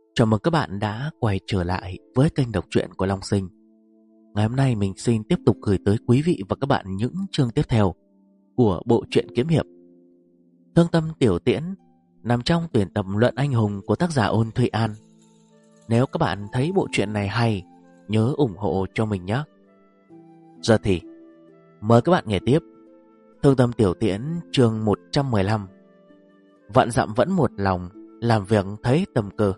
Chào mừng các bạn đã quay trở lại với kênh đọc truyện của Long Sinh. Ngày hôm nay mình xin tiếp tục gửi tới quý vị và các bạn những chương tiếp theo của bộ truyện kiếm hiệp Thương Tâm Tiểu Tiễn, nằm trong tuyển tập Luận Anh Hùng của tác giả Ôn Thụy An. Nếu các bạn thấy bộ truyện này hay, nhớ ủng hộ cho mình nhé. Giờ thì mời các bạn nghe tiếp Thương Tâm Tiểu Tiễn chương 115. Vạn dặm vẫn một lòng, làm việc thấy tầm cơ.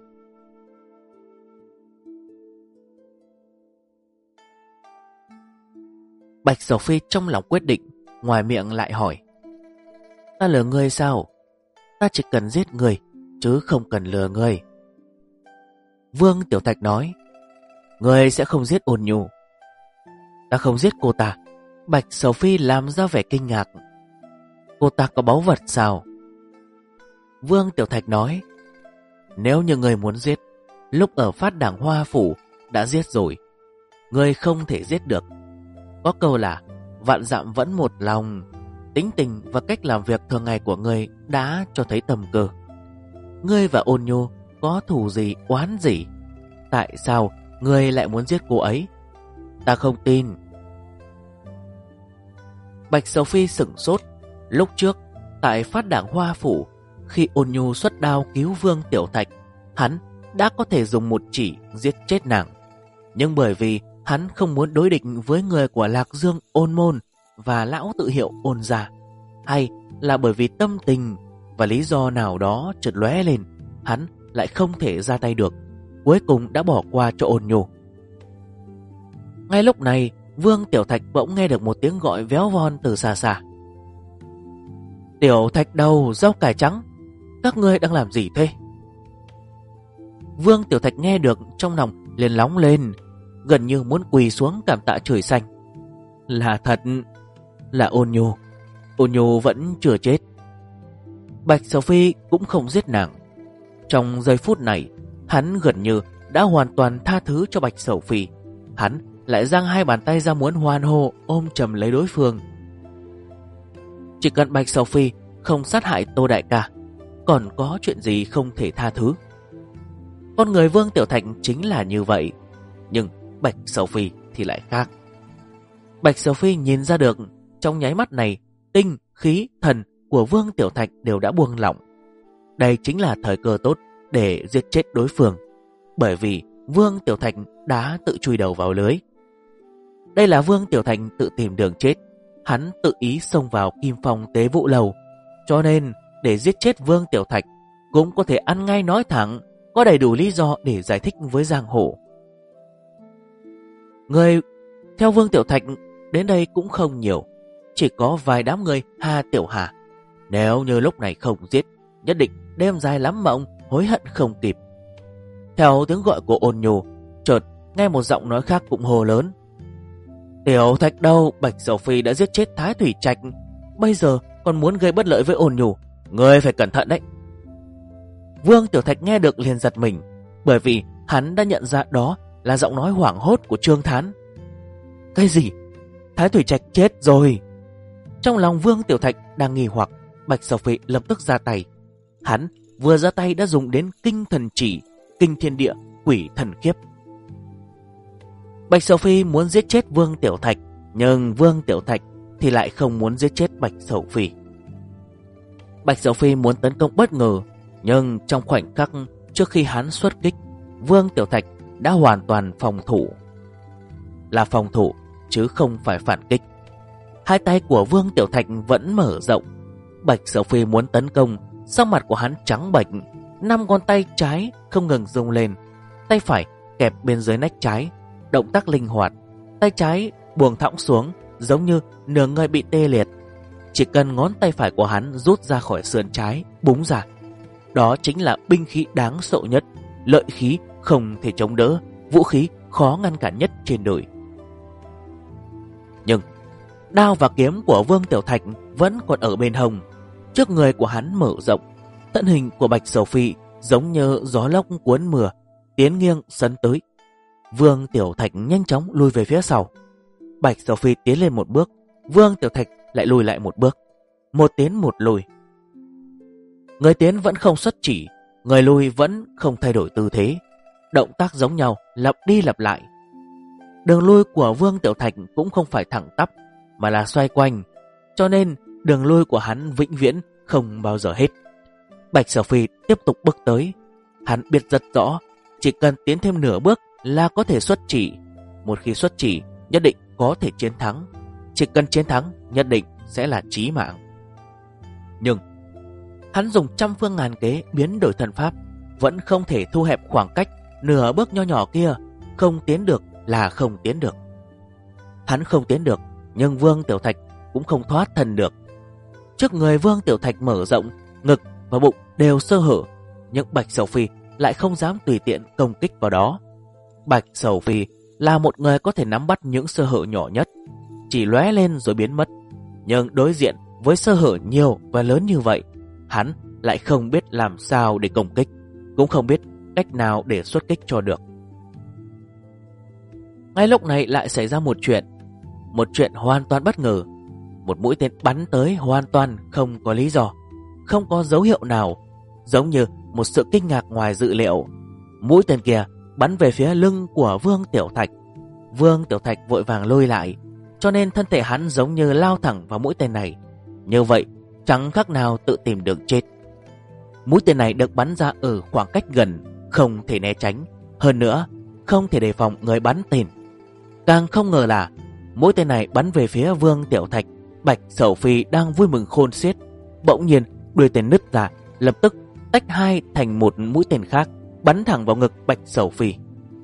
Bạch Sầu Phi trong lòng quyết định, ngoài miệng lại hỏi: Ta lừa ngươi sao? Ta chỉ cần giết ngươi, chứ không cần lừa ngươi. Vương Tiểu Thạch nói: Ngươi sẽ không giết Ôn Nhu. Ta không giết cô ta. Bạch Sầu Phi làm ra vẻ kinh ngạc. Cô ta có báu vật sao? Vương Tiểu Thạch nói: Nếu như ngươi muốn giết, lúc ở Phát Đảng Hoa Phủ đã giết rồi. Ngươi không thể giết được. Có câu là vạn dặm vẫn một lòng. Tính tình và cách làm việc thường ngày của ngươi đã cho thấy tầm cơ. Ngươi và Ôn Nhu có thù gì oán gì? Tại sao ngươi lại muốn giết cô ấy? Ta không tin. Bạch Sầu Phi sửng sốt. Lúc trước tại Phát Đảng Hoa Phủ, khi Ôn Nhu xuất đao cứu Vương Tiểu Thạch, hắn đã có thể dùng một chỉ giết chết nàng. Nhưng bởi vì hắn không muốn đối địch với người của Lạc Dương Ôn Môn và lão tự hiệu Ôn gia, hay là bởi vì tâm tình và lý do nào đó chợt lóe lên, hắn lại không thể ra tay được, cuối cùng đã bỏ qua cho Ôn Nhu. Ngay lúc này, Vương Tiểu Thạch bỗng nghe được một tiếng gọi véo von từ xa xa. Tiểu Thạch đầu, rau cải trắng, các ngươi đang làm gì thế? Vương Tiểu Thạch nghe được trong lòng liền nóng lên, gần như muốn quỳ xuống cảm tạ trời xanh. Là thật, là Ôn Nhu. Ôn Nhu vẫn chưa chết. Bạch Sầu Phi cũng không giết nàng. Trong giây phút này, hắn gần như đã hoàn toàn tha thứ cho Bạch Sầu Phi. Hắn lại giang hai bàn tay ra muốn hoan hô ôm chầm lấy đối phương. Chỉ cần Bạch Sầu Phi không sát hại Tô đại ca, còn có chuyện gì không thể tha thứ? Con người Vương Tiểu Thạch chính là như vậy. Nhưng Bạch Sầu Phi thì lại khác. Bạch Sầu Phi nhìn ra được trong nháy mắt này, tinh, khí, thần của Vương Tiểu Thạch đều đã buông lỏng. Đây chính là thời cơ tốt để giết chết đối phương, bởi vì Vương Tiểu Thạch đã tự chui đầu vào lưới. Đây là Vương Tiểu Thạch tự tìm đường chết. Hắn tự ý xông vào Kim Phong Tế Vụ Lầu, cho nên để giết chết Vương Tiểu Thạch cũng có thể ăn ngay nói thẳng, có đầy đủ lý do để giải thích với giang hồ. Người theo Vương Tiểu Thạch đến đây cũng không nhiều, chỉ có vài đám người Hà Tiểu Hà. Nếu như lúc này không giết, nhất định đêm dài lắm mộng, hối hận không kịp. Theo tiếng gọi của Ôn Nhu, chợt nghe một giọng nói khác cũng hô lớn: Tiểu Thạch đâu, Bạch Sầu Phi đã giết chết Thái Thủy Trạch, bây giờ còn muốn gây bất lợi với Ôn Nhu, ngươi phải cẩn thận đấy. Vương Tiểu Thạch nghe được liền giật mình, bởi vì hắn đã nhận ra đó là giọng nói hoảng hốt của Trương Thán. Cái gì? Thái Thủy Trạch chết rồi? Trong lòng Vương Tiểu Thạch đang nghi hoặc, Bạch Sầu Phi lập tức ra tay. Hắn vừa ra tay đã dùng đến kinh thần chỉ, kinh thiên địa, quỷ thần khiếp. Bạch Sầu Phi muốn giết chết Vương Tiểu Thạch, nhưng Vương Tiểu Thạch thì lại không muốn giết chết Bạch Sầu Phi. Bạch Sầu Phi muốn tấn công bất ngờ, nhưng trong khoảnh khắc trước khi hắn xuất kích, Vương Tiểu Thạch đã hoàn toàn phòng thủ. Là phòng thủ chứ không phải phản kích. Hai tay của Vương Tiểu Thạch vẫn mở rộng. Bạch Sầu Phi muốn tấn công, sắc mặt của hắn trắng bệch, 5 ngón tay trái không ngừng rung lên, tay phải kẹp bên dưới nách trái, động tác linh hoạt, tay trái buông thõng xuống giống như nửa người bị tê liệt. Chỉ cần ngón tay phải của hắn rút ra khỏi sườn trái, búng ra, đó chính là binh khí đáng sợ nhất, lợi khí không thể chống đỡ, vũ khí khó ngăn cản nhất trên đời. Nhưng đao và kiếm của Vương Tiểu Thạch vẫn còn ở bên hông. Trước người của hắn mở rộng, thân hình của Bạch Sầu Phi giống như gió lốc cuốn mưa, tiến nghiêng sấn tới. Vương Tiểu Thạch nhanh chóng lùi về phía sau. Bạch Sầu Phi tiến lên một bước, Vương Tiểu Thạch lại lùi lại một bước, một tiến một lùi. Người tiến vẫn không xuất chỉ, người lui vẫn không thay đổi tư thế, động tác giống nhau lặp đi lặp lại. Đường lui của Vương Tiểu Thạch cũng không phải thẳng tắp mà là xoay quanh, cho nên đường lui của hắn vĩnh viễn không bao giờ hết. Bạch Sở Phi tiếp tục bước tới. Hắn biết rất rõ, chỉ cần tiến thêm nửa bước là có thể xuất chỉ. Một khi xuất chỉ, nhất định có thể chiến thắng. Chỉ cần chiến thắng, nhất định sẽ là chí mạng. Nhưng hắn dùng trăm phương ngàn kế biến đổi thần pháp, vẫn không thể thu hẹp khoảng cách nửa bước nho nhỏ kia. Không tiến được là không tiến được. Hắn không tiến được, nhưng Vương Tiểu Thạch cũng không thoát thân được. Trước người Vương Tiểu Thạch mở rộng, ngực và bụng đều sơ hở, nhưng Bạch Sầu Phi lại không dám tùy tiện công kích vào đó. Bạch Sầu Phi là một người có thể nắm bắt những sơ hở nhỏ nhất, chỉ lóe lên rồi biến mất. Nhưng đối diện với sơ hở nhiều và lớn như vậy, hắn lại không biết làm sao để công kích, cũng không biết cách nào để xuất kích cho được. Ngay lúc này lại xảy ra một chuyện hoàn toàn bất ngờ. Một mũi tên bắn tới hoàn toàn không có lý do, không có dấu hiệu nào, giống như một sự kinh ngạc ngoài dự liệu. Mũi tên kia bắn về phía lưng của Vương Tiểu Thạch. Vương Tiểu Thạch vội vàng lùi lại, cho nên thân thể hắn giống như lao thẳng vào mũi tên này. Như vậy chẳng khác nào tự tìm đường chết. Mũi tên này được bắn ra ở khoảng cách gần, không thể né tránh, hơn nữa không thể đề phòng người bắn tên. Càng không ngờ là mũi tên này bắn về phía Vương Tiểu Thạch. Bạch Sầu Phi đang vui mừng khôn xiết, bỗng nhiên đuôi tên nứt ra, lập tức tách hai thành một mũi tên khác, bắn thẳng vào ngực Bạch Sầu Phi.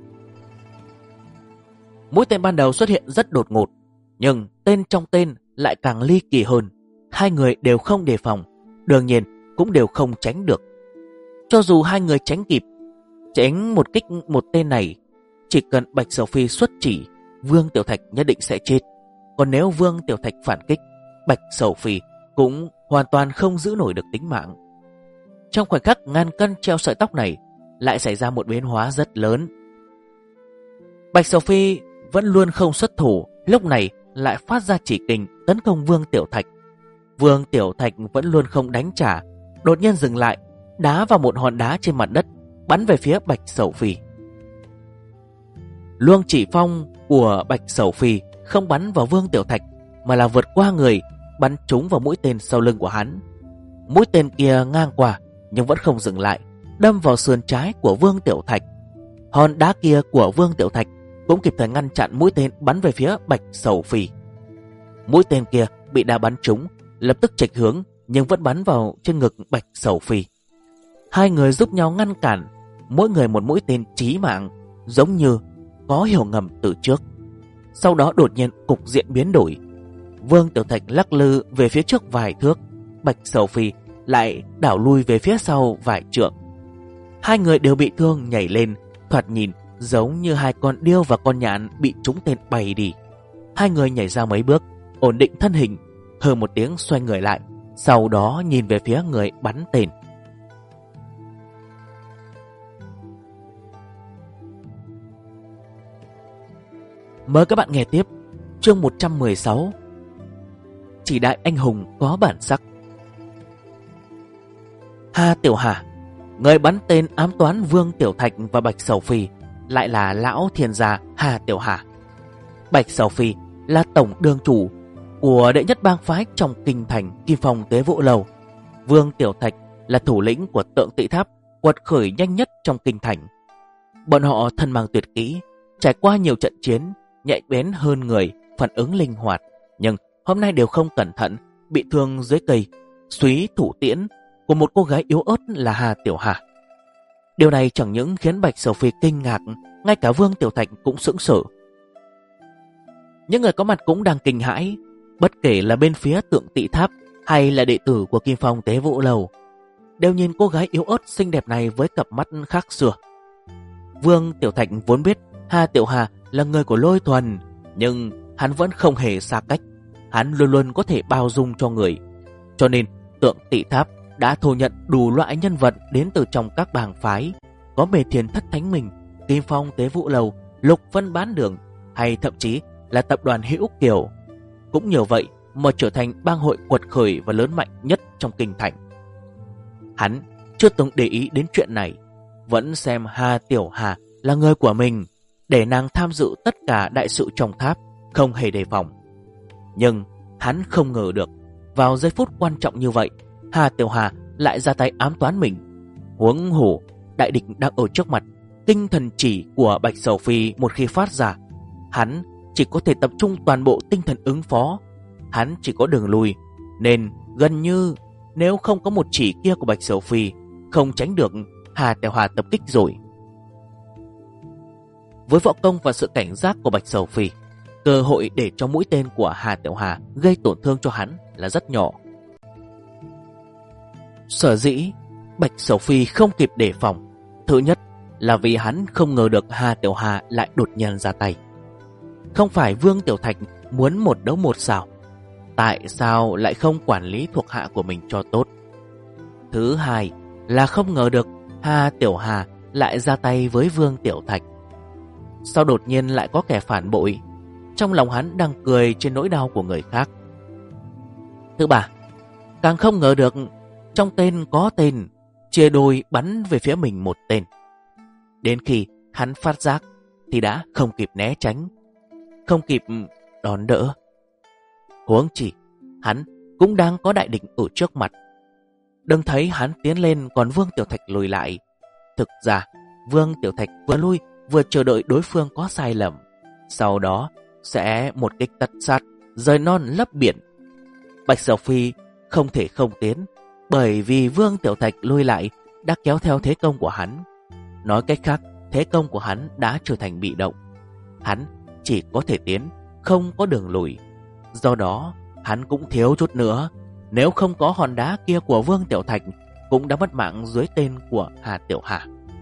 Mũi tên ban đầu xuất hiện rất đột ngột, nhưng tên trong tên lại càng ly kỳ hơn. Hai người đều không đề phòng, đương nhiên cũng đều không tránh được. Cho dù hai người tránh kịp, tránh một kích một tên này, chỉ cần Bạch Sầu Phi xuất chỉ, Vương Tiểu Thạch nhất định sẽ chết. Còn nếu Vương Tiểu Thạch phản kích, Bạch Sầu Phi cũng hoàn toàn không giữ nổi được tính mạng. Trong khoảnh khắc ngàn cân treo sợi tóc này, lại xảy ra một biến hóa rất lớn. Bạch Sầu Phi vẫn luôn không xuất thủ, lúc này lại phát ra chỉ kình tấn công Vương Tiểu Thạch. Vương Tiểu Thạch vẫn luôn không đánh trả, đột nhiên dừng lại, đá vào một hòn đá trên mặt đất, bắn về phía Bạch Sầu Phi. Luông chỉ phong của Bạch Sầu Phi không bắn vào Vương Tiểu Thạch, mà là vượt qua người, bắn trúng vào mũi tên sau lưng của hắn. Mũi tên kia ngang qua nhưng vẫn không dừng lại, đâm vào sườn trái của Vương Tiểu Thạch. Hòn đá kia của Vương Tiểu Thạch cũng kịp thời ngăn chặn mũi tên bắn về phía Bạch Sầu Phi. Mũi tên kia bị đá bắn trúng, lập tức chệch hướng nhưng vẫn bắn vào trên ngực Bạch Sầu Phi. Hai người giúp nhau ngăn cản, mỗi người một mũi tên chí mạng, giống như có hiểu ngầm từ trước. Sau đó đột nhiên cục diện biến đổi. Vương Tiểu Thạch lắc lư về phía trước vài thước, Bạch Sầu Phi lại đảo lui về phía sau vài trượng. Hai người đều bị thương nhảy lên, thoạt nhìn giống như hai con điêu và con nhạn bị trúng tên bay đi. Hai người nhảy ra mấy bước, ổn định thân hình, hừ một tiếng xoay người lại, sau đó nhìn về phía người bắn tên. Mời các bạn nghe tiếp chương 116. Chỉ đại anh hùng có bản sắc. Hà Tiểu Hà, người bắn tên ám toán Vương Tiểu Thạch và Bạch Sầu Phi, lại là lão thiên gia Hà Tiểu Hà. Bạch Sầu Phi là tổng đường chủ của đệ nhất bang phái trong kinh thành Kim Phong Tế Vũ Lầu. Vương Tiểu Thạch là thủ lĩnh của Tượng Tị Tháp, quật khởi nhanh nhất trong kinh thành. Bọn họ thân mang tuyệt kỹ, trải qua nhiều trận chiến, nhạy bén hơn người, phản ứng linh hoạt, nhưng hôm nay đều không cẩn thận bị thương dưới cây súy thủ tiễn của một cô gái yếu ớt là Hà Tiểu Hà. Điều này chẳng những khiến Bạch Sầu Phi kinh ngạc, ngay cả Vương Tiểu Thạch cũng sững sờ. Những người có mặt cũng đang kinh hãi, bất kể là bên phía Tượng Tị Tháp hay là đệ tử của Kim Phong Tế Vũ Lầu, đều nhìn cô gái yếu ớt xinh đẹp này với cặp mắt khác xưa. Vương Tiểu Thạch vốn biết Hà Tiểu Hà là người của Lôi Thuần, nhưng hắn vẫn không hề xa cách. Hắn luôn luôn có thể bao dung cho người, cho nên Tượng Tị Tháp đã thu nhận đủ loại nhân vật đến từ trong các bang phái, có Mê Thiên Thất Thánh Mình, Kim Phong Tế Vũ Lầu, Lục Vân Bán Đường, hay thậm chí là tập đoàn Hữu Kiều. Cũng nhờ vậy mà trở thành bang hội quật khởi và lớn mạnh nhất trong kinh thành. Hắn chưa từng để ý đến chuyện này, vẫn xem Hà Tiểu Hà là người của mình, để nàng tham dự tất cả đại sự trong tháp, không hề đề phòng. Nhưng hắn không ngờ được, vào giây phút quan trọng như vậy, Hà Tiểu Hà lại ra tay ám toán mình. Huống hồ đại địch đang ở trước mặt, tinh thần chỉ của Bạch Sầu Phi một khi phát ra, hắn chỉ có thể tập trung toàn bộ tinh thần ứng phó. Hắn chỉ có đường lui, nên gần như nếu không có một chỉ kia của Bạch Sầu Phi, không tránh được Hà Tiểu Hà tập kích rồi. Với võ công và sự cảnh giác của Bạch Sầu Phi, cơ hội để cho mũi tên của Hà Tiểu Hà gây tổn thương cho hắn là rất nhỏ. Sở dĩ Bạch Sầu Phi không kịp đề phòng, thứ nhất là vì hắn không ngờ được Hà Tiểu Hà lại đột nhiên ra tay. Không phải Vương Tiểu Thạch muốn một đấu một sao? Tại sao lại không quản lý thuộc hạ của mình cho tốt? Thứ hai là không ngờ được Hà Tiểu Hà lại ra tay với Vương Tiểu Thạch. Sao đột nhiên lại có kẻ phản bội? Trong lòng hắn đang cười trên nỗi đau của người khác. Thứ ba, càng không ngờ được trong tên có tên, chia đôi bắn về phía mình một tên. Đến khi hắn phát giác thì đã không kịp né tránh, không kịp đón đỡ. Huống chỉ hắn cũng đang có đại địch ở trước mặt. Đừng thấy hắn tiến lên còn Vương Tiểu Thạch lùi lại. Thực ra Vương Tiểu Thạch vừa lui vừa chờ đợi đối phương có sai lầm, sau đó sẽ một kích tất sát, rời non lấp biển. Bạch Sầu Phi không thể không tiến, bởi vì Vương Tiểu Thạch lùi lại đã kéo theo thế công của hắn. Nói cách khác, thế công của hắn đã trở thành bị động. Hắn chỉ có thể tiến, không có đường lùi. Do đó hắn cũng thiếu chút nữa, nếu không có hòn đá kia của Vương Tiểu Thạch, cũng đã mất mạng dưới tên của Hà Tiểu Hà.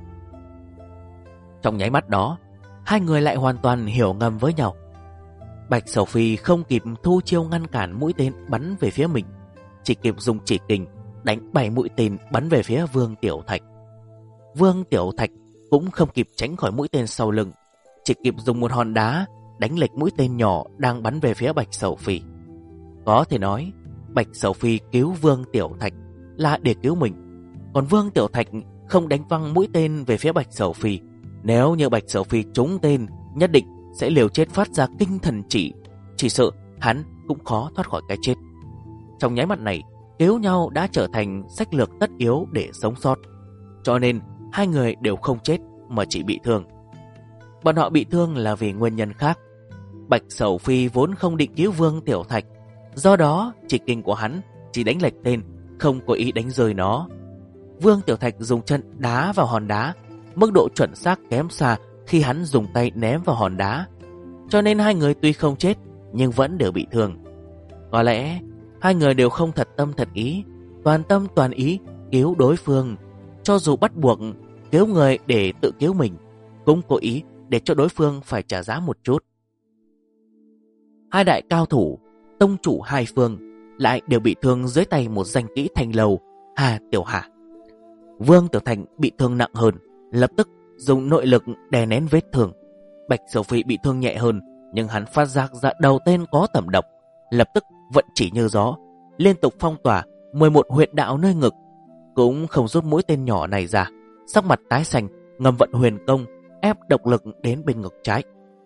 Trong nháy mắt đó, hai người lại hoàn toàn hiểu ngầm với nhau. Bạch Sầu Phi không kịp thu chiêu ngăn cản mũi tên bắn về phía mình, chỉ kịp dùng chỉ kình đánh 7 mũi tên bắn về phía Vương Tiểu Thạch. Vương Tiểu Thạch cũng không kịp tránh khỏi mũi tên sau lưng, chỉ kịp dùng một hòn đá đánh lệch mũi tên nhỏ đang bắn về phía Bạch Sầu Phi. Có thể nói Bạch Sầu Phi cứu Vương Tiểu Thạch là để cứu mình, còn Vương Tiểu Thạch không đánh văng mũi tên về phía Bạch Sầu Phi. Nếu như Bạch Sầu Phi trúng tên, nhất định sẽ liều chết phát ra kinh thần chỉ sợ hắn cũng khó thoát khỏi cái chết. Trong nháy mắt này, cứu nhau đã trở thành sách lược tất yếu để sống sót, cho nên hai người đều không chết mà chỉ bị thương. Bọn họ bị thương là vì nguyên nhân khác. Bạch Sầu Phi vốn không định cứu Vương Tiểu Thạch, do đó chỉ kinh của hắn chỉ đánh lệch tên, không có ý đánh rơi nó. Vương Tiểu Thạch dùng chân đá vào hòn đá, mức độ chuẩn xác kém xa khi hắn dùng tay ném vào hòn đá, cho nên hai người tuy không chết nhưng vẫn đều bị thương. Có lẽ hai người đều không thật tâm thật ý, toàn tâm toàn ý cứu đối phương, cho dù bắt buộc cứu người để tự cứu mình, cũng cố ý để cho đối phương phải trả giá một chút. Hai đại cao thủ, tông chủ hai phương, lại đều bị thương dưới tay một danh kỹ thanh lâu, Hà Tiểu Hà. Vương Tiểu Thành bị thương nặng hơn, lập tức dùng nội lực đè nén vết thương. Bạch Sầu Phi bị thương nhẹ hơn, nhưng hắn phát giác ra đầu tên có tẩm độc, lập tức vận chỉ như gió, liên tục phong tỏa 11 huyệt đạo nơi ngực, cũng không rút mũi tên nhỏ này ra. Sắc mặt tái xanh, ngầm vận huyền công ép độc lực đến bên ngực trái.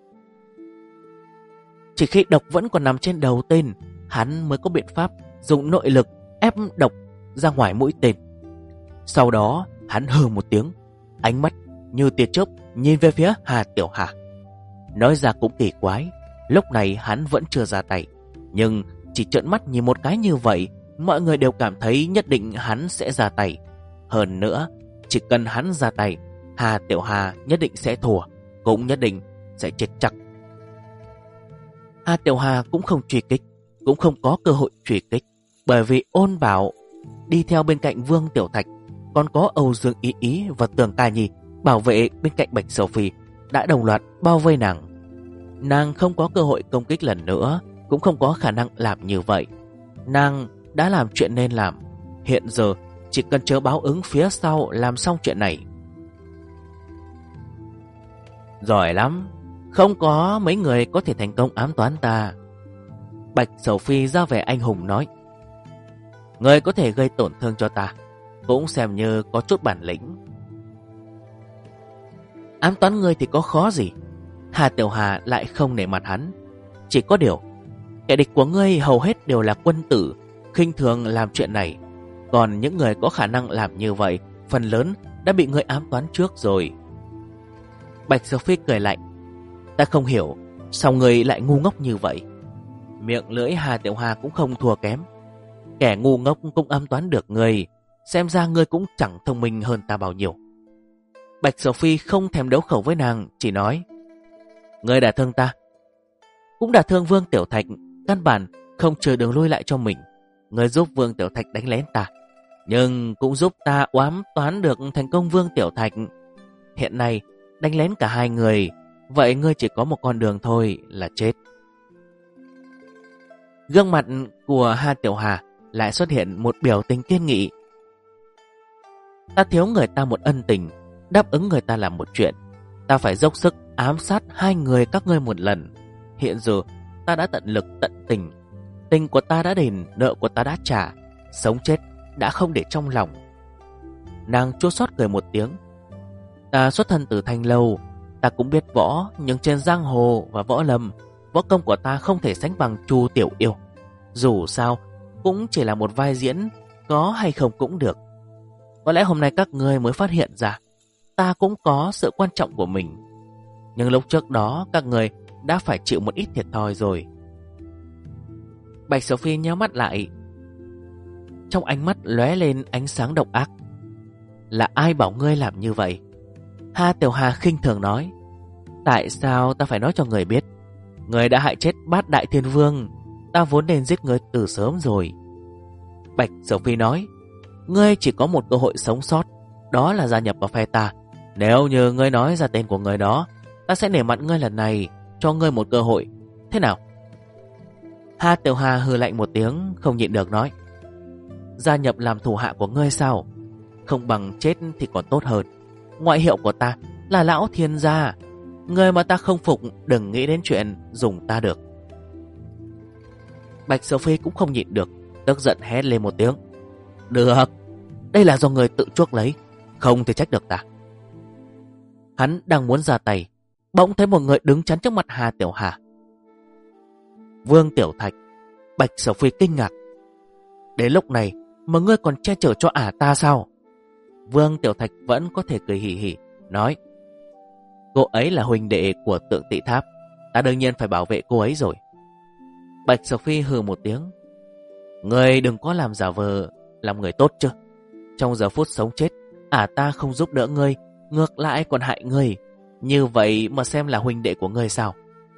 Chỉ khi độc vẫn còn nằm trên đầu tên, hắn mới có biện pháp dùng nội lực ép độc ra ngoài mũi tên. Sau đó hắn hừ một tiếng, ánh mắt như tia chớp nhìn về phía Hà Tiểu Hà. Nói ra cũng kỳ quái, lúc này hắn vẫn chưa ra tay, nhưng chỉ trợn mắt nhìn một cái như vậy, mọi người đều cảm thấy nhất định hắn sẽ ra tay. Hơn nữa, chỉ cần hắn ra tay, Hà Tiểu Hà nhất định sẽ thua, cũng nhất định sẽ chết chắc. Hà Tiểu Hà cũng không truy kích, cũng không có cơ hội truy kích, bởi vì Ôn Bảo đi theo bên cạnh Vương Tiểu Thạch, còn có Âu Dương Ý Ý và Tường Ca Nhi bảo vệ bên cạnh Bạch Sầu Phi đã đồng loạt bao vây nàng. Nàng không có cơ hội công kích lần nữa, cũng không có khả năng làm như vậy. Nàng đã làm chuyện nên làm, hiện giờ chỉ cần chờ báo ứng phía sau làm xong chuyện này. Giỏi lắm, không có mấy người có thể thành công ám toán ta. Bạch Sầu Phi ra vẻ anh hùng nói, người có thể gây tổn thương cho ta cũng xem như có chút bản lĩnh. Ám toán ngươi thì có khó gì? Hà Tiểu Hà lại không nể mặt hắn. Chỉ có điều, kẻ địch của ngươi hầu hết đều là quân tử, khinh thường làm chuyện này. Còn những người có khả năng làm như vậy, phần lớn đã bị ngươi ám toán trước rồi. Bạch Sở Phi cười lạnh. Ta không hiểu, sao ngươi lại ngu ngốc như vậy? Miệng lưỡi Hà Tiểu Hà cũng không thua kém. Kẻ ngu ngốc cũng ám toán được ngươi, xem ra ngươi cũng chẳng thông minh hơn ta bao nhiêu. Bạch Sở Phi không thèm đấu khẩu với nàng, chỉ nói: ngươi đả thương ta, cũng đả thương Vương Tiểu Thạch, căn bản không chờ đường lui lại cho mình. Ngươi giúp Vương Tiểu Thạch đánh lén ta, nhưng cũng giúp ta oám toán được thành công Vương Tiểu Thạch. Hiện nay đánh lén cả hai người, vậy ngươi chỉ có một con đường thôi là chết. Gương mặt của Hà Tiểu Hà lại xuất hiện một biểu tình kiên nghị. Ta thiếu người ta một ân tình, đáp ứng người ta làm một chuyện. Ta phải dốc sức ám sát hai người các ngươi một lần. Hiện giờ ta đã tận lực tận tình. Tình của ta đã đền, nợ của ta đã trả. Sống chết đã không để trong lòng. Nàng chua xót cười một tiếng. Ta xuất thân từ Thanh Lâu, ta cũng biết võ, nhưng trên giang hồ và võ lâm, võ công của ta không thể sánh bằng Chu Tiểu Yêu. Dù sao cũng chỉ là một vai diễn, có hay không cũng được. Có lẽ hôm nay các ngươi mới phát hiện ra ta cũng có sự quan trọng của mình. Nhưng lúc trước đó các ngươi đã phải chịu một ít thiệt thòi rồi. Bạch Sở Phi nhíu mắt lại, trong ánh mắt lóe lên ánh sáng độc ác. Là ai bảo ngươi làm như vậy? Hà Tiểu Hà khinh thường nói. Tại sao ta phải nói cho người biết? Người đã hại chết Bát Đại Thiên Vương, ta vốn nên giết người từ sớm rồi. Bạch Sở Phi nói. Ngươi chỉ có một cơ hội sống sót, đó là gia nhập vào phe ta. Nếu như ngươi nói ra tên của người đó, ta sẽ nể mặt ngươi lần này, cho ngươi một cơ hội. Thế nào? Hà Tiểu Hà hừ lạnh một tiếng, không nhịn được nói. Gia nhập làm thủ hạ của ngươi sao? Không bằng chết thì còn tốt hơn. Ngoại hiệu của ta là Lão Thiên Gia. Người mà ta không phục đừng nghĩ đến chuyện dùng ta được. Bạch Sở Phi cũng không nhịn được, tức giận hét lên một tiếng. Được, đây là do người tự chuốc lấy, không thể trách được ta. Hắn đang muốn ra tay, bỗng thấy một người đứng chắn trước mặt Hà Tiểu Hà. Vương Tiểu Thạch. Bạch Sở Phi kinh ngạc. Đến lúc này mà ngươi còn che chở cho ta sao? Vương Tiểu Thạch vẫn có thể cười hì hì, nói. Cô ấy là huynh đệ của Tượng Tị Tháp, ta đương nhiên phải bảo vệ cô ấy rồi. Bạch Sở Phi hừ một tiếng. Ngươi đừng có làm giả vờ làm người tốt chứ. Trong giờ phút sống chết, ta không giúp đỡ ngươi, ngược lại còn hại ngươi. Như vậy mà xem là huynh đệ của ngươi sao?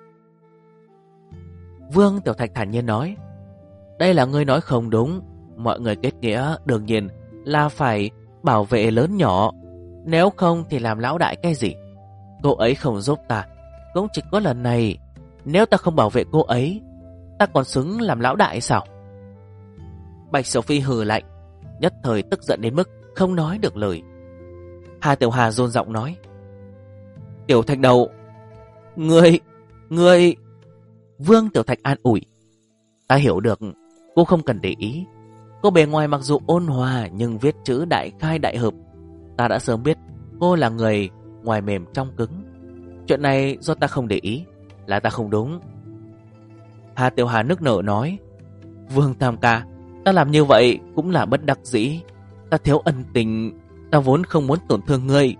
Vương Tiểu Thạch thản nhiên nói. Đây là ngươi nói không đúng. Mọi người kết nghĩa đương nhiên là phải bảo vệ lớn nhỏ. Nếu không thì làm lão đại cái gì? Cô ấy không giúp ta, cũng chỉ có lần này. Nếu ta không bảo vệ cô ấy, ta còn xứng làm lão đại sao? Bạch Sở Phi hừ lạnh, nhất thời tức giận đến mức không nói được lời. Hà Tiểu Hà run giọng nói. Tiểu Thạch đầu, Ngươi... Vương Tiểu Thạch an ủi. Ta hiểu được, cô không cần để ý. Cô bề ngoài mặc dù ôn hòa nhưng viết chữ đại khai đại hợp. Ta đã sớm biết cô là người ngoài mềm trong cứng. Chuyện này do ta không để ý, là ta không đúng. Hà Tiểu Hà nức nở nói. Vương Tam ca, ta làm như vậy cũng là bất đắc dĩ. Ta thiếu ân tình, ta vốn không muốn tổn thương ngươi.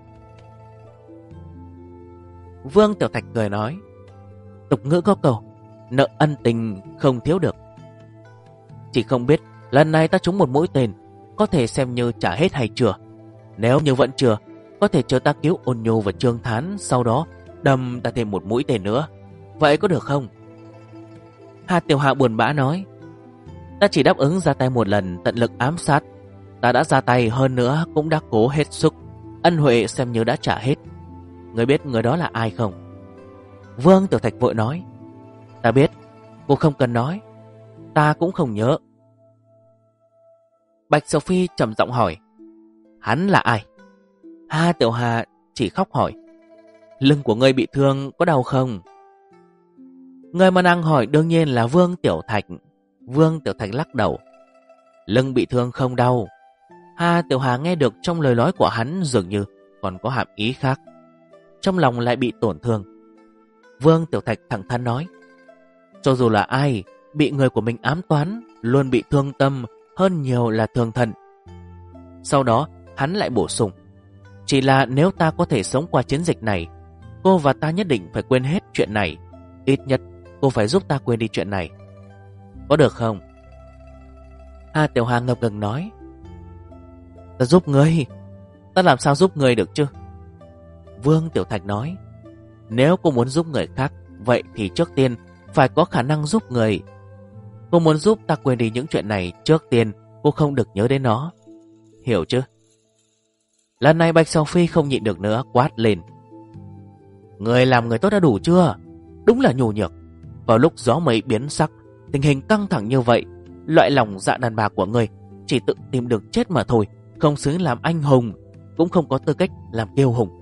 Vương Tiểu Thạch cười nói. Tục ngữ có câu, nợ ân tình không thiếu được. Chỉ không biết lần này ta trúng một mũi tên, có thể xem như trả hết hay chưa. Nếu như vẫn chưa, có thể chờ ta cứu Ôn Nhu và Trương Thán, sau đó đâm ta thêm một mũi tên nữa. Vậy có được không? Hà Tiểu Hà buồn bã nói. Ta chỉ đáp ứng ra tay một lần, tận lực ám sát. Ta đã ra tay, hơn nữa cũng đã cố hết sức. Ân huệ xem như đã trả hết. Ngươi biết người đó là ai không? Vương Tiểu Thạch vội nói. Ta biết, cô không cần nói. Ta cũng không nhớ. Bạch Sở Phi trầm giọng hỏi. Hắn là ai? Hà Tiểu Hà chỉ khóc hỏi. Lưng của ngươi bị thương có đau không? Người mà nàng hỏi đương nhiên là Vương Tiểu Thạch. Vương Tiểu Thạch lắc đầu. Lưng bị thương không đau. Hà Tiểu Hà nghe được trong lời nói của hắn dường như còn có hàm ý khác. Trong lòng lại bị tổn thương. Vương Tiểu Thạch thẳng thắn nói, cho dù là ai bị người của mình ám toán, luôn bị thương tâm hơn nhiều là thương thân. Sau đó hắn lại bổ sung, chỉ là nếu ta có thể sống qua chiến dịch này, cô và ta nhất định phải quên hết chuyện này. Ít nhất cô phải giúp ta quên đi chuyện này, có được không? Hà Tiểu Hà ngập ngừng nói, ta giúp ngươi? Ta làm sao giúp ngươi được chứ? Vương Tiểu Thạch nói, nếu cô muốn giúp người khác, vậy thì trước tiên phải có khả năng giúp người. Cô muốn giúp ta quên đi những chuyện này, trước tiên cô không được nhớ đến nó, hiểu chứ? Lần này Bạch Sầu Phi không nhịn được nữa, quát lên, người làm người tốt đã đủ chưa? Đúng là nhu nhược. Vào lúc gió mây biến sắc, tình hình căng thẳng như vậy, loại lòng dạ đàn bà của người chỉ tự tìm được chết mà thôi, không xứng làm anh hùng, cũng không có tư cách làm kiêu hùng.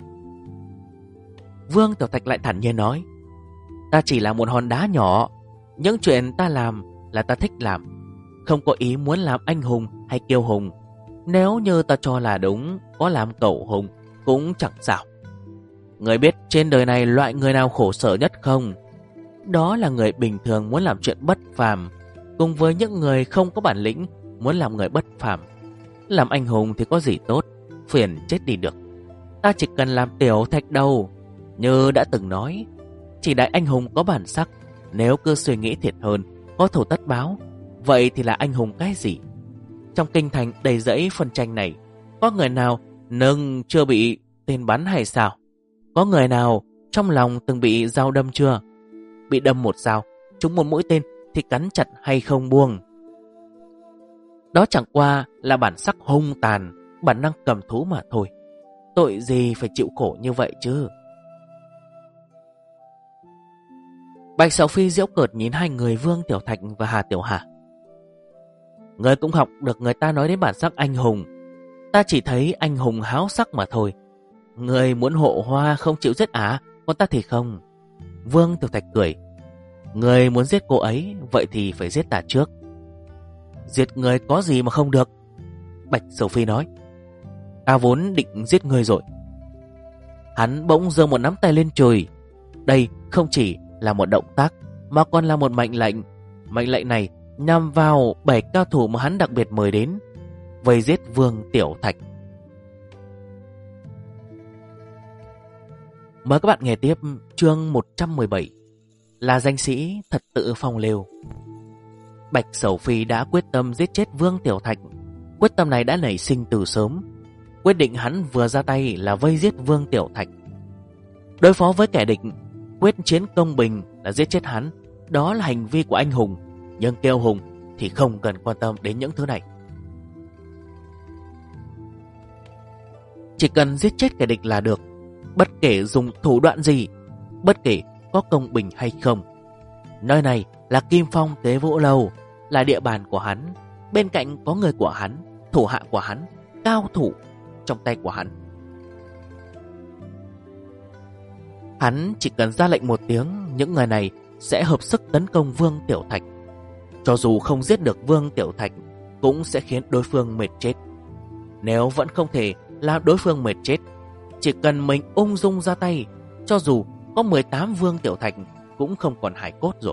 Vương Tiểu Thạch lại thản nhiên nói, ta chỉ là một hòn đá nhỏ, những chuyện ta làm là ta thích làm, không có ý muốn làm anh hùng hay kiêu hùng. Nếu như ta cho là đúng, có làm cẩu hùng cũng chẳng sao. Người biết trên đời này loại người nào khổ sở nhất không? Đó là người bình thường muốn làm chuyện bất phàm, cùng với những người không có bản lĩnh muốn làm người bất phàm. Làm anh hùng thì có gì tốt, phiền chết đi được. Ta chỉ cần làm tiểu thạch đầu. Như đã từng nói, chỉ đại anh hùng có bản sắc. Nếu cứ suy nghĩ thiệt hơn, có thù tất báo, vậy thì là anh hùng cái gì? Trong kinh thành đầy rẫy phân tranh này, có người nào nâng chưa bị tên bắn hay sao? Có người nào trong lòng từng bị dao đâm chưa? Bị đâm một dao, trúng một mũi tên thì cắn chặt hay không buông? Đó chẳng qua là bản sắc hung tàn, bản năng cầm thú mà thôi. Tội gì phải chịu khổ như vậy chứ? Bạch Sầu Phi giễu cợt nhìn hai người Vương Tiểu Thạch và Hà Tiểu Hà. Người cũng học được người ta nói đến bản sắc anh hùng. Ta chỉ thấy anh hùng háo sắc mà thôi. Người muốn hộ hoa không chịu giết á, còn ta thì không. Vương Tiểu Thạch cười. Người muốn giết cô ấy, vậy thì phải giết ta trước. Giết người có gì mà không được? Bạch Sầu Phi nói. Ta vốn định giết người rồi. Hắn bỗng giơ một nắm tay lên trời. Đây không chỉ là một động tác, mà còn là một mệnh lệnh. Mệnh lệnh này nhằm vào 7 cao thủ mà hắn đặc biệt mời đến, vây giết Vương Tiểu Thạch. Mời các bạn nghe tiếp chương 117, là danh sĩ thật tự phong lêu. Bạch Sầu Phi đã quyết tâm giết chết Vương Tiểu Thạch. Quyết tâm này đã nảy sinh từ sớm. Quyết định hắn vừa ra tay là vây giết Vương Tiểu Thạch. Đối phó với kẻ địch, quyết chiến công bình là giết chết hắn. Đó là hành vi của anh hùng. Nhưng kiêu hùng thì không cần quan tâm đến những thứ này. Chỉ cần giết chết kẻ địch là được, bất kể dùng thủ đoạn gì, bất kể có công bình hay không. Nơi này là Kim Phong Tế Vũ Lâu, là địa bàn của hắn. Bên cạnh có người của hắn, thủ hạ của hắn, cao thủ trong tay của hắn. Hắn chỉ cần ra lệnh một tiếng, những người này sẽ hợp sức tấn công Vương Tiểu Thạch. Cho dù không giết được Vương Tiểu Thạch, cũng sẽ khiến đối phương mệt chết. Nếu vẫn không thể làm đối phương mệt chết, chỉ cần mình ung dung ra tay, cho dù có 18 Vương Tiểu Thạch cũng không còn hài cốt rồi.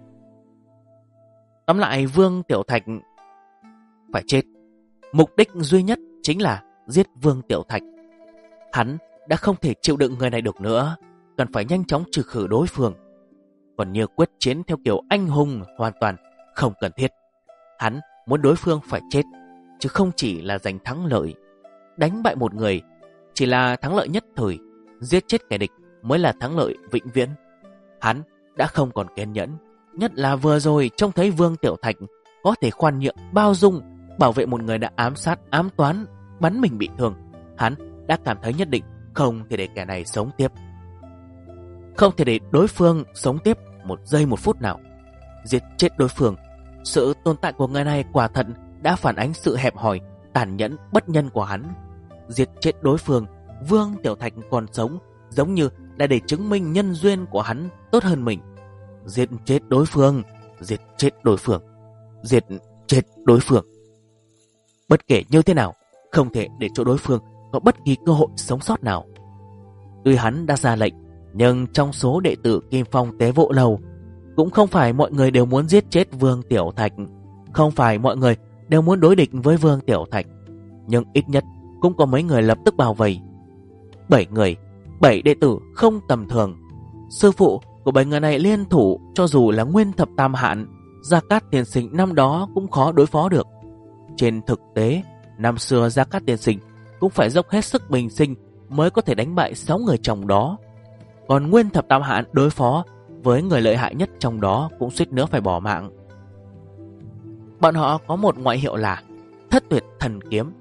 Tóm lại, Vương Tiểu Thạch phải chết. Mục đích duy nhất chính là giết Vương Tiểu Thạch. Hắn đã không thể chịu đựng người này được nữa, cần phải nhanh chóng trừ khử đối phương. Còn như quyết chiến theo kiểu anh hùng hoàn toàn không cần thiết. Hắn muốn đối phương phải chết, chứ không chỉ là giành thắng lợi. Đánh bại một người chỉ là thắng lợi nhất thời, giết chết kẻ địch mới là thắng lợi vĩnh viễn. Hắn đã không còn kiên nhẫn, nhất là vừa rồi trông thấy Vương Tiểu Thạch có thể khoan nhượng, bao dung, bảo vệ một người đã ám sát, ám toán, bắn mình bị thương. Hắn đã cảm thấy nhất định không thể để kẻ này sống tiếp, không thể để đối phương sống tiếp một giây một phút nào. Giết chết đối phương. Sự tồn tại của người này quả thật đã phản ánh sự hẹp hòi, tàn nhẫn, bất nhân của hắn. Giết chết đối phương, Vương Tiểu Thạch còn sống, giống như là để chứng minh nhân duyên của hắn tốt hơn mình. Giết chết đối phương, giết chết đối phương, giết chết đối phương. Bất kể như thế nào, không thể để cho đối phương có bất kỳ cơ hội sống sót nào. Tuy hắn đã ra lệnh, nhưng trong số đệ tử Kim Phong Tế Vụ Lầu, cũng không phải mọi người đều muốn giết chết Vương Tiểu Thạch. Không phải mọi người đều muốn đối địch với Vương Tiểu Thạch, nhưng ít nhất cũng có mấy người lập tức bao vây. 7 người, 7 đệ tử không tầm thường. Sư phụ của 7 người này liên thủ, cho dù là Nguyên Thập Tam Hạn, Gia Cát Tiên Sinh năm đó cũng khó đối phó được. Trên thực tế, năm xưa Gia Cát Tiên Sinh cũng phải dốc hết sức bình sinh mới có thể đánh bại 6 người trong đó. Còn Nguyên Thập Tam Hạn đối phó với người lợi hại nhất trong đó cũng suýt nữa phải bỏ mạng. Bọn họ có một ngoại hiệu là Thất Tuyệt Thần Kiếm.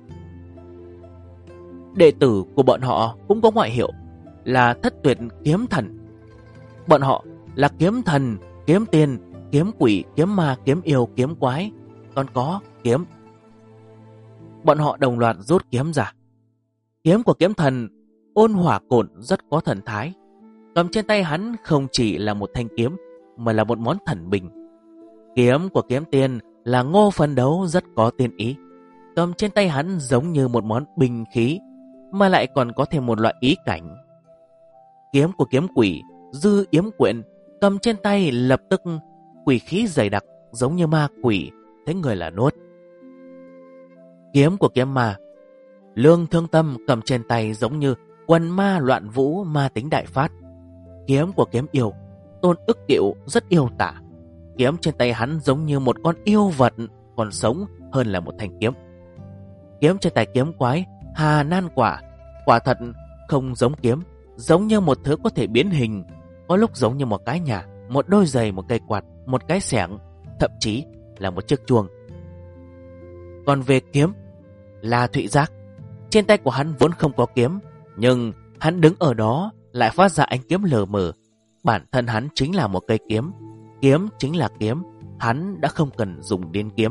Đệ tử của bọn họ cũng có ngoại hiệu là Thất Tuyệt Kiếm Thần. Bọn họ là kiếm thần, kiếm tiên, kiếm quỷ, kiếm ma, kiếm yêu, kiếm quái, còn có kiếm. Bọn họ đồng loạt rút kiếm ra. Kiếm của kiếm thần Ôn Hỏa Cổn rất có thần thái. Cầm trên tay hắn không chỉ là một thanh kiếm, mà là một món thần binh. Kiếm của kiếm tiên là Ngô Phân Đấu rất có tiên ý. Cầm trên tay hắn giống như một món binh khí, mà lại còn có thêm một loại ý cảnh. Kiếm của kiếm quỷ Dư Yếm Quyện cầm trên tay lập tức quỷ khí dày đặc, giống như ma quỷ, thấy người là nuốt. Kiếm của kiếm ma Lương Thương Tâm cầm trên tay giống như quần ma loạn vũ, ma tính đại phát. Kiếm của kiếm yêu Tôn Ức Kiệu rất yêu tả. Kiếm trên tay hắn giống như một con yêu vật còn sống hơn là một thanh kiếm. Kiếm trên tay kiếm quái Hà Nan Quả quả thật không giống kiếm, giống như một thứ có thể biến hình, có lúc giống như một cái nhà, một đôi giày, một cây quạt, một cái xẻng, thậm chí là một chiếc chuông. Còn về kiếm là Thụy Giác, trên tay của hắn vốn không có kiếm, nhưng hắn đứng ở đó lại phát ra ánh kiếm lờ mờ. Bản thân hắn chính là một cây kiếm, kiếm chính là kiếm, hắn đã không cần dùng đến kiếm.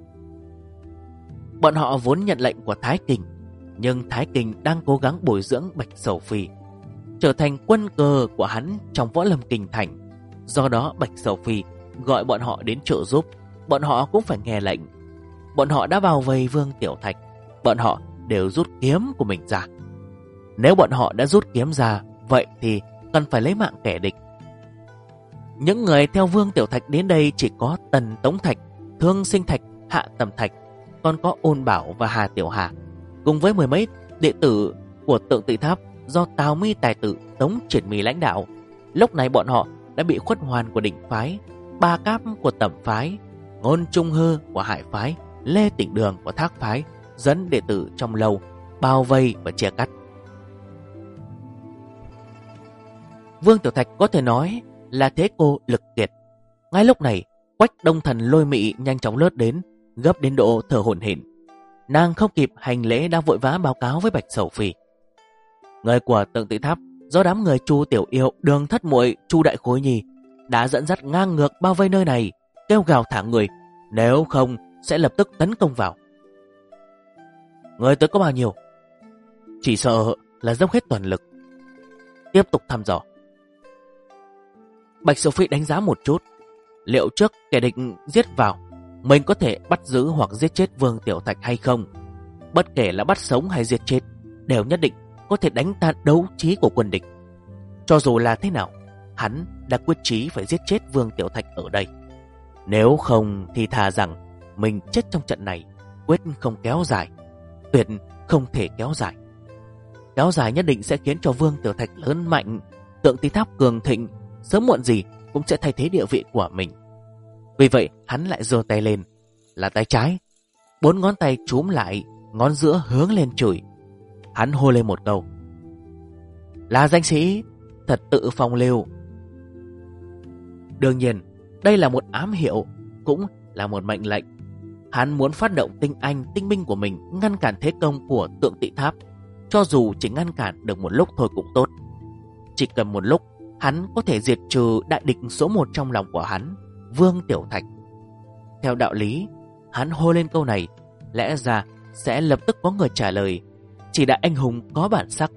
Bọn họ vốn nhận lệnh của Thái Kình, nhưng Thái Kình đang cố gắng bồi dưỡng Bạch Sầu Phi, trở thành quân cờ của hắn trong Võ Lâm Kinh Thành. Do đó Bạch Sầu Phi gọi bọn họ đến trợ giúp, bọn họ cũng phải nghe lệnh. Bọn họ đã bao vây Vương Tiểu Thạch, bọn họ đều rút kiếm của mình ra. Nếu bọn họ đã rút kiếm ra, vậy thì cần phải lấy mạng kẻ địch. Những người theo Vương Tiểu Thạch đến đây chỉ có Tần Tống Thạch, Thương Sinh Thạch, Hạ Tầm Thạch, còn có Ôn Bảo và Hà Tiểu Hà, cùng với mười mấy đệ tử của Tượng Tị Tháp do Tào Mi tài tử Tống Triển Mi lãnh đạo. Lúc này bọn họ đã bị Khuất Hoàn của Đỉnh phái, Ba Cáp của Tẩm phái, Ngôn Trung Hư của Hải phái, Lê Tịnh Đường của Thác phái dẫn đệ tử trong lầu bao vây và chia cắt. Vương Tiểu Thạch có thể nói là thế cô lực kiệt. Ngay lúc này, Quách Đông Thần Lôi Mị nhanh chóng lướt đến, gấp đến độ thở hổn hển. Nàng không kịp hành lễ đã vội vã báo cáo với Bạch Sầu Phi. Người của Tượng Tị Tháp do đám người Chu Tiểu Yêu, Đường Thất Muội, Chu Đại Khối Nhi đã dẫn dắt ngang ngược bao vây nơi này, kêu gào thả người, nếu không sẽ lập tức tấn công vào. Người tới có bao nhiêu? Chỉ sợ là dốc hết toàn lực. Tiếp tục thăm dò. Bạch Sầu Phi đánh giá một chút, liệu trước kẻ địch giết vào, mình có thể bắt giữ hoặc giết chết Vương Tiểu Thạch hay không. Bất kể là bắt sống hay giết chết, đều nhất định có thể đánh tan đấu trí của quân địch. Cho dù là thế nào, hắn đã quyết chí phải giết chết Vương Tiểu Thạch ở đây. Nếu không thì thà rằng mình chết trong trận này, quyết không kéo dài, tuyệt không thể kéo dài. Kéo dài nhất định sẽ khiến cho Vương Tiểu Thạch lớn mạnh, Tượng Tị Tháp cường thịnh, sớm muộn gì cũng sẽ thay thế địa vị của mình. Vì vậy hắn lại giơ tay lên, là tay trái, 4 ngón tay chúm lại, ngón giữa hướng lên chửi. Hắn hô lên một câu: là danh sĩ, thật tự phong lưu. Đương nhiên, đây là một ám hiệu, cũng là một mệnh lệnh. Hắn muốn phát động tinh anh, tinh binh của mình ngăn cản thế công của Tượng Tị Tháp. Cho dù chỉ ngăn cản được một lúc thôi cũng tốt. Chỉ cần một lúc, hắn có thể diệt trừ đại địch số 1 trong lòng của hắn, Vương Tiểu Thạch. Theo đạo lý, hắn hô lên câu này, lẽ ra sẽ lập tức có người trả lời, chỉ đại anh hùng có bản sắc.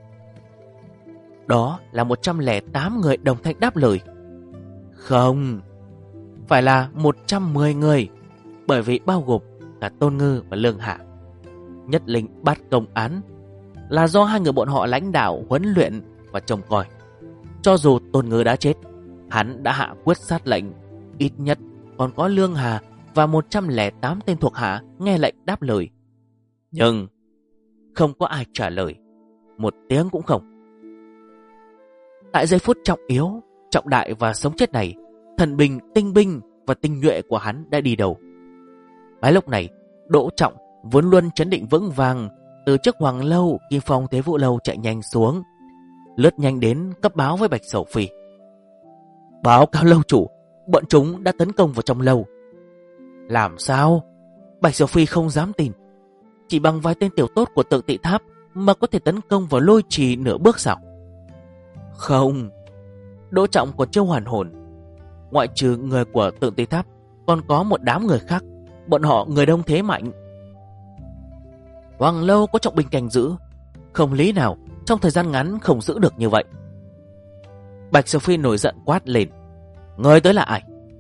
Đó là 108 người đồng thanh đáp lời. Không, phải là 110 người, bởi vì bao gồm cả Tôn Ngư và Lương Hạ. Nhất Linh bắt công án là do hai người bọn họ lãnh đạo, huấn luyện và trông coi. Cho dù Tôn Ngư đã chết, hắn đã hạ quyết sát lệnh. Ít nhất còn có Lương Hà và 108 tên thuộc hạ nghe lệnh đáp lời. Nhưng không có ai trả lời, một tiếng cũng không. Tại giây phút trọng yếu, trọng đại và sống chết này, thần binh và tinh nhuệ của hắn đã đi đâu? Bái lúc này, Đỗ Trọng vốn luôn trấn định vững vàng, từ trước Hoàng Lâu, Kim Phong, Tế Vũ Lâu chạy nhanh xuống, lướt nhanh đến cấp báo với Bạch Sầu Phi. Báo cáo lâu chủ, bọn chúng đã tấn công vào trong lâu. Làm sao? Bạch Sầu Phi không dám tin. Chỉ bằng vài tên tiểu tốt của Tượng Tị Tháp mà có thể tấn công vào Lôi Trì nửa bước sao? Không. Đỗ Trọng còn chưa hoàn hồn. Ngoại trừ người của Tượng Tị Tháp, còn có một đám người khác. Bọn họ người đông thế mạnh. Hoàng Lâu có trọng binh canh giữ, không lý nào trong thời gian ngắn không giữ được như vậy. Bạch Sầu Phi nổi giận quát lên. Người tới là ai?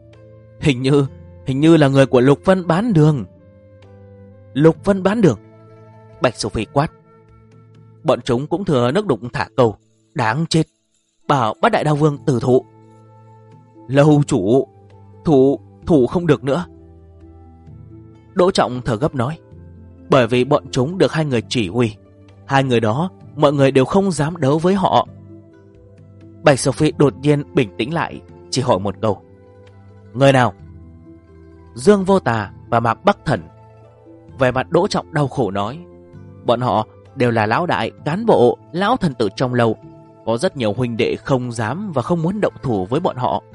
Hình như là người của Lục Vân Bán Đường. Lục Vân Bán Đường? Bạch Sầu Phi quát. Bọn chúng cũng thừa nước đục thả câu. Đáng chết. Bảo bắt Đại Đao Vương tử thụ. Lâu chủ, thủ không được nữa. Đỗ Trọng thở gấp nói. Bởi vì bọn chúng được hai người chỉ huy. Hai người đó mọi người đều không dám đấu với họ. Bạch Sầu Phi đột nhiên bình tĩnh lại, chỉ hỏi một câu. Người nào? Dương Vô Tà và Mạc Bắc Thần. Về mặt Đỗ Trọng đau khổ nói. Bọn họ đều là lão đại, cán bộ, lão thần tử trong lâu. Có rất nhiều huynh đệ không dám và không muốn động thủ với bọn họ.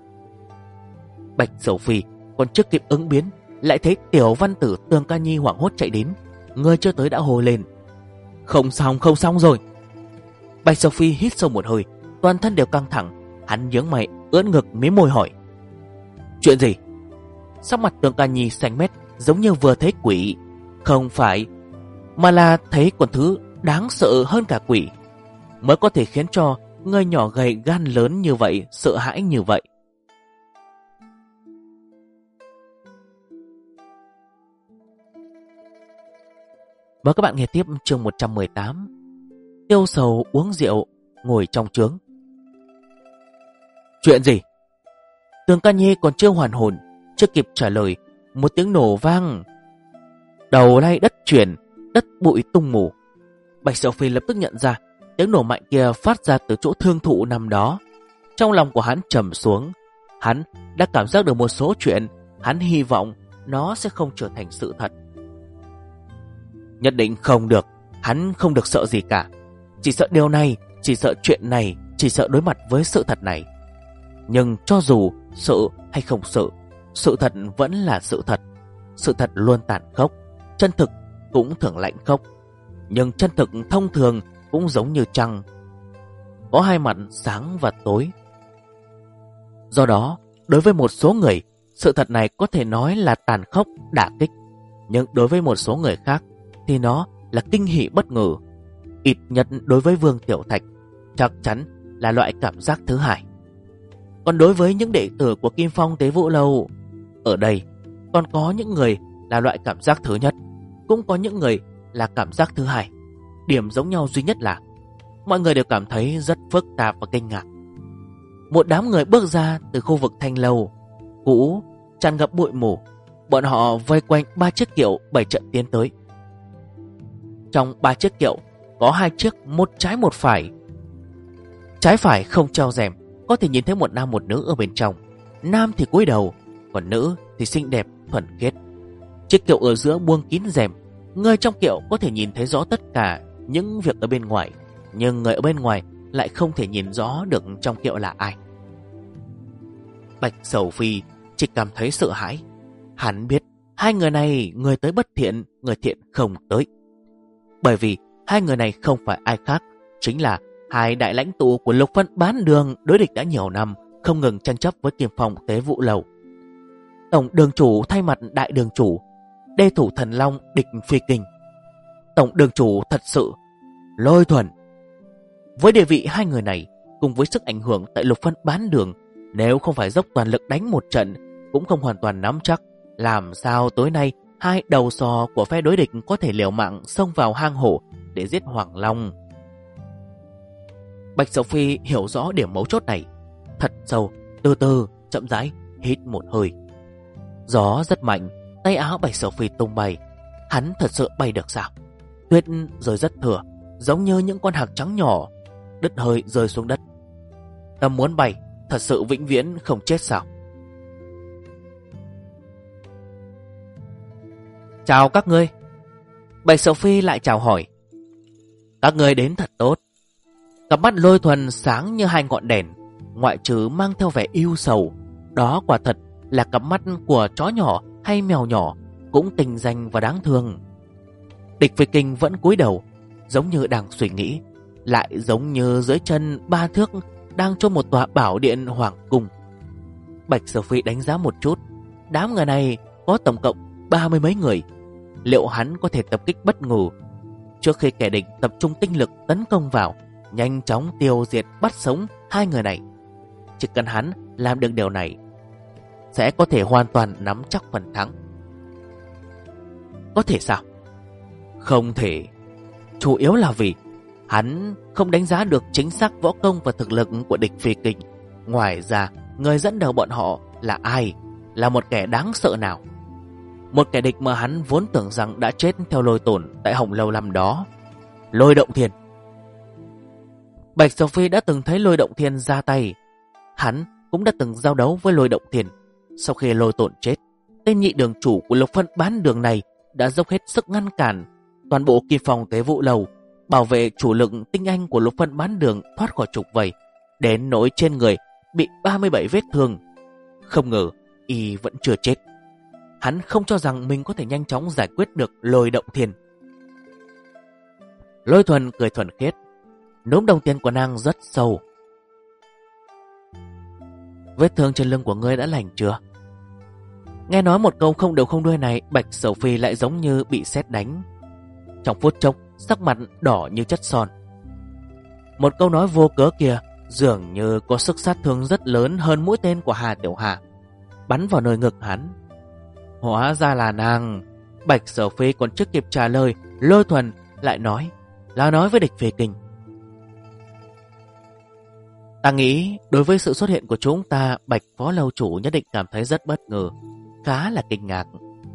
Bạch Sầu Phi còn chưa kịp ứng biến, lại thấy tiểu văn tử Tương Ca Nhi hoảng hốt chạy đến. Người chưa tới đã hô lên. Không xong rồi. Bạch Sầu Phi hít sâu một hơi, toàn thân đều căng thẳng. Hắn nhướng mày, ưỡn ngực mím môi hỏi. Chuyện gì? Sắc mặt Tương Ca Nhi xanh mét, giống như vừa thấy quỷ. Không phải, mà là thấy còn thứ đáng sợ hơn cả quỷ, mới có thể khiến cho người nhỏ gầy gan lớn như vậy sợ hãi như vậy. Mời các bạn nghe tiếp chương 118. Tiêu Sầu uống rượu, ngồi trong trướng. Chuyện gì? Tương Ca Nhi còn chưa hoàn hồn, chưa kịp trả lời, một tiếng nổ vang. Đầu lay đất chuyển, đất bụi tung mù. Bạch Sầu Phi lập tức nhận ra tiếng nổ mạnh kia phát ra từ chỗ thương thụ nằm đó. Trong lòng của hắn trầm xuống. Hắn đã cảm giác được một số chuyện. Hắn hy vọng nó sẽ không trở thành sự thật. Nhất định không được. Hắn không được sợ gì cả. Chỉ sợ điều này, chỉ sợ chuyện này, chỉ sợ đối mặt với sự thật này. Nhưng cho dù sợ hay không sợ, sự thật vẫn là sự thật. Sự thật luôn tàn khốc, chân thực cũng thường lạnh khốc. Nhưng chân thực thông thường cũng giống như trăng, có hai mặt sáng và tối. Do đó, đối với một số người, sự thật này có thể nói là tàn khốc, đả kích. Nhưng đối với một số người khác thì nó là kinh hỉ bất ngờ. Ít nhất đối với Vương Tiểu Thạch, chắc chắn là loại cảm giác thứ hai. Còn đối với những đệ tử của Kim Phong Tế Vũ Lâu, ở đây còn có những người là loại cảm giác thứ nhất, cũng có những người là cảm giác thứ hai. Điểm giống nhau duy nhất là mọi người đều cảm thấy rất phức tạp và kinh ngạc. Một đám người bước ra từ khu vực thanh lâu cũ, tràn ngập bụi mù. Bọn họ vây quanh 3 chiếc kiệu bày trận tiến tới. Trong 3 chiếc kiệu có 2 chiếc, một trái một phải. Trái phải không treo rèm, có thể nhìn thấy một nam một nữ ở bên trong. Nam thì cúi đầu, còn nữ thì xinh đẹp, thuần khiết. Chiếc kiệu ở giữa buông kín rèm. Người trong kiệu có thể nhìn thấy rõ tất cả những việc ở bên ngoài, nhưng người ở bên ngoài lại không thể nhìn rõ được trong kiệu là ai. Bạch Sầu Phi chỉ cảm thấy sợ hãi. Hắn biết hai người này, người tới bất thiện, người thiện không tới. Bởi vì hai người này không phải ai khác, chính là hai đại lãnh tụ của Lục Vân Bán Đường, đối địch đã nhiều năm, không ngừng tranh chấp với Kim Phong Tế Vũ Lâu. Tổng đường chủ thay mặt đại đường chủ, đê thủ Thần Long địch Phi Kinh. Tổng đường chủ thật sự Lôi Thuần. Với địa vị hai người này, cùng với sức ảnh hưởng tại Lục Vân Bán Đường, nếu không phải dốc toàn lực đánh một trận, cũng không hoàn toàn nắm chắc làm sao tối nay hai đầu sò của phe đối địch có thể liều mạng xông vào hang hổ để giết Hoàng Long. Bạch Sầu Phi hiểu rõ điểm mấu chốt này, thật sâu, từ từ, chậm rãi hít một hơi. Gió rất mạnh, tay áo Bạch Sầu Phi tung bay. Hắn thật sự bay được sao? Tuyết rơi rất thừa, giống như những con hạc trắng nhỏ, đứt hơi rơi xuống đất. Ta muốn bay, thật sự vĩnh viễn không chết sao? Chào các ngươi. Bạch Sầu Phi lại chào hỏi. Các ngươi đến thật tốt. Cặp mắt Lôi Thuần sáng như hai ngọn đèn, ngoại trừ mang theo vẻ yêu sầu. Đó quả thật là cặp mắt của chó nhỏ hay mèo nhỏ, cũng tình danh và đáng thương. Địch Phi Kinh vẫn cúi đầu, giống như đang suy nghĩ, lại giống như dưới chân ba thước đang trong một tòa bảo điện hoàng cung. Bạch Sầu Phi đánh giá một chút, đám người này có tổng cộng 30 mấy người. Liệu hắn có thể tập kích bất ngờ trước khi kẻ địch tập trung tinh lực tấn công vào, nhanh chóng tiêu diệt bắt sống hai người này? Chỉ cần hắn làm được điều này, sẽ có thể hoàn toàn nắm chắc phần thắng. Có thể sao? Không thể. Chủ yếu là vì hắn không đánh giá được chính xác võ công và thực lực của địch Phi Kinh. Ngoài ra, người dẫn đầu bọn họ là ai? Là một kẻ đáng sợ nào? Một kẻ địch mà hắn vốn tưởng rằng đã chết theo Lôi Tổn tại Hồng Lâu năm đó. Lôi Động Thiên. Bạch Sầu Phi đã từng thấy Lôi Động Thiên ra tay. Hắn cũng đã từng giao đấu với Lôi Động Thiên. Sau khi Lôi Tổn chết, tên nhị đường chủ của Lục Phân Bán Đường này đã dốc hết sức ngăn cản toàn bộ kỳ phòng Tế Vũ Lầu, bảo vệ chủ lực tinh anh của Lục Phân Bán Đường thoát khỏi trục vây, đến nỗi trên người bị 37 vết thương. Không ngờ y vẫn chưa chết. Hắn không cho rằng mình có thể nhanh chóng giải quyết được Lôi Động Thiên. Lôi Thuần cười thuần khiết, núm đồng tiền của nàng rất sâu. Vết thương trên lưng của ngươi đã lành chưa? Nghe nói một câu không đầu không đuôi này, Bạch Sầu Phi lại giống như bị sét đánh. Trong phút chốc, sắc mặt đỏ như chất son. Một câu nói vô cớ kia dường như có sức sát thương rất lớn hơn mũi tên của Hà Tiểu Hà, bắn vào nơi ngực hắn. Hóa ra là nàng. Bạch Sầu Phi còn chưa kịp trả lời, Lôi Thuần lại nói với địch Phi Kinh. Ta nghĩ đối với sự xuất hiện của chúng ta, Bạch Phó Lâu Chủ nhất định cảm thấy rất bất ngờ, khá là kinh ngạc.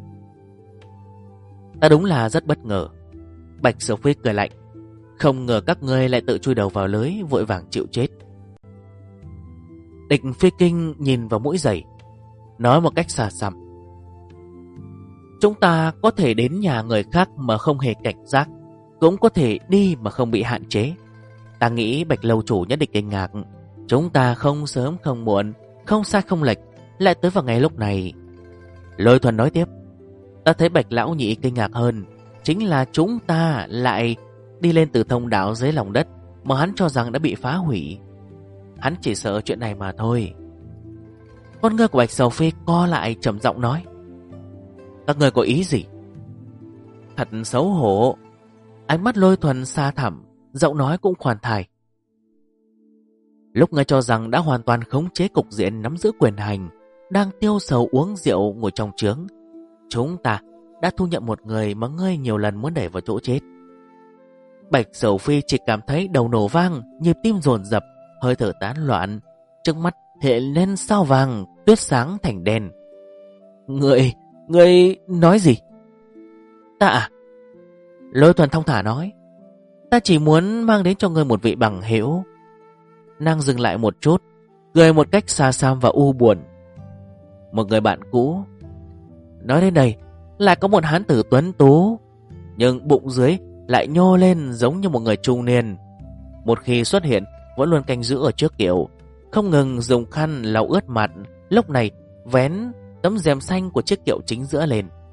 Ta đúng là rất bất ngờ. Bạch Sầu Phi cười lạnh. Không ngờ các ngươi lại tự chui đầu vào lưới, vội vàng chịu chết. Địch Phi Kinh nhìn vào mũi giày, nói một cách xa xăm. Chúng ta có thể đến nhà người khác mà không hề cảnh giác, cũng có thể đi mà không bị hạn chế. Ta nghĩ Bạch Lâu Chủ nhất định kinh ngạc. Chúng ta không sớm không muộn, không sai không lệch, lại tới vào ngày lúc này. Lôi Thuần nói tiếp. Ta thấy Bạch Lão Nhị kinh ngạc hơn, chính là chúng ta lại đi lên từ thông đạo dưới lòng đất mà hắn cho rằng đã bị phá hủy. Hắn chỉ sợ chuyện này mà thôi. Con ngươi của Bạch Sầu Phi co lại, trầm giọng nói. Các ngươi có ý gì? Thật xấu hổ. Ánh mắt Lôi Thuần xa thẳm, giọng nói cũng khoan thai. Lúc ngươi cho rằng đã hoàn toàn khống chế cục diện, nắm giữ quyền hành, đang tiêu sầu uống rượu ngồi trong trướng, chúng ta đã thu nhận một người mà ngươi nhiều lần muốn đẩy vào chỗ chết. Bạch Sầu Phi chỉ cảm thấy đầu nổ vang, nhịp tim dồn dập, hơi thở tán loạn, trước mắt hiện lên sao vàng, tuyết sáng thành đen. Ngươi nói gì? Ta à? Lôi Thuần thong thả nói. Ta chỉ muốn mang đến cho ngươi một vị bằng hữu. Nàng dừng lại một chút, cười một cách xa xăm và u buồn. Một người bạn cũ. Nói đến đây, lại có một hán tử tuấn tú, nhưng bụng dưới lại nhô lên giống như một người trung niên. Một khi xuất hiện, vẫn luôn canh giữ ở trước kiệu, không ngừng dùng khăn lau ướt mặt, lúc này vén tấm rèm xanh của chiếc kiệu chính giữa lên.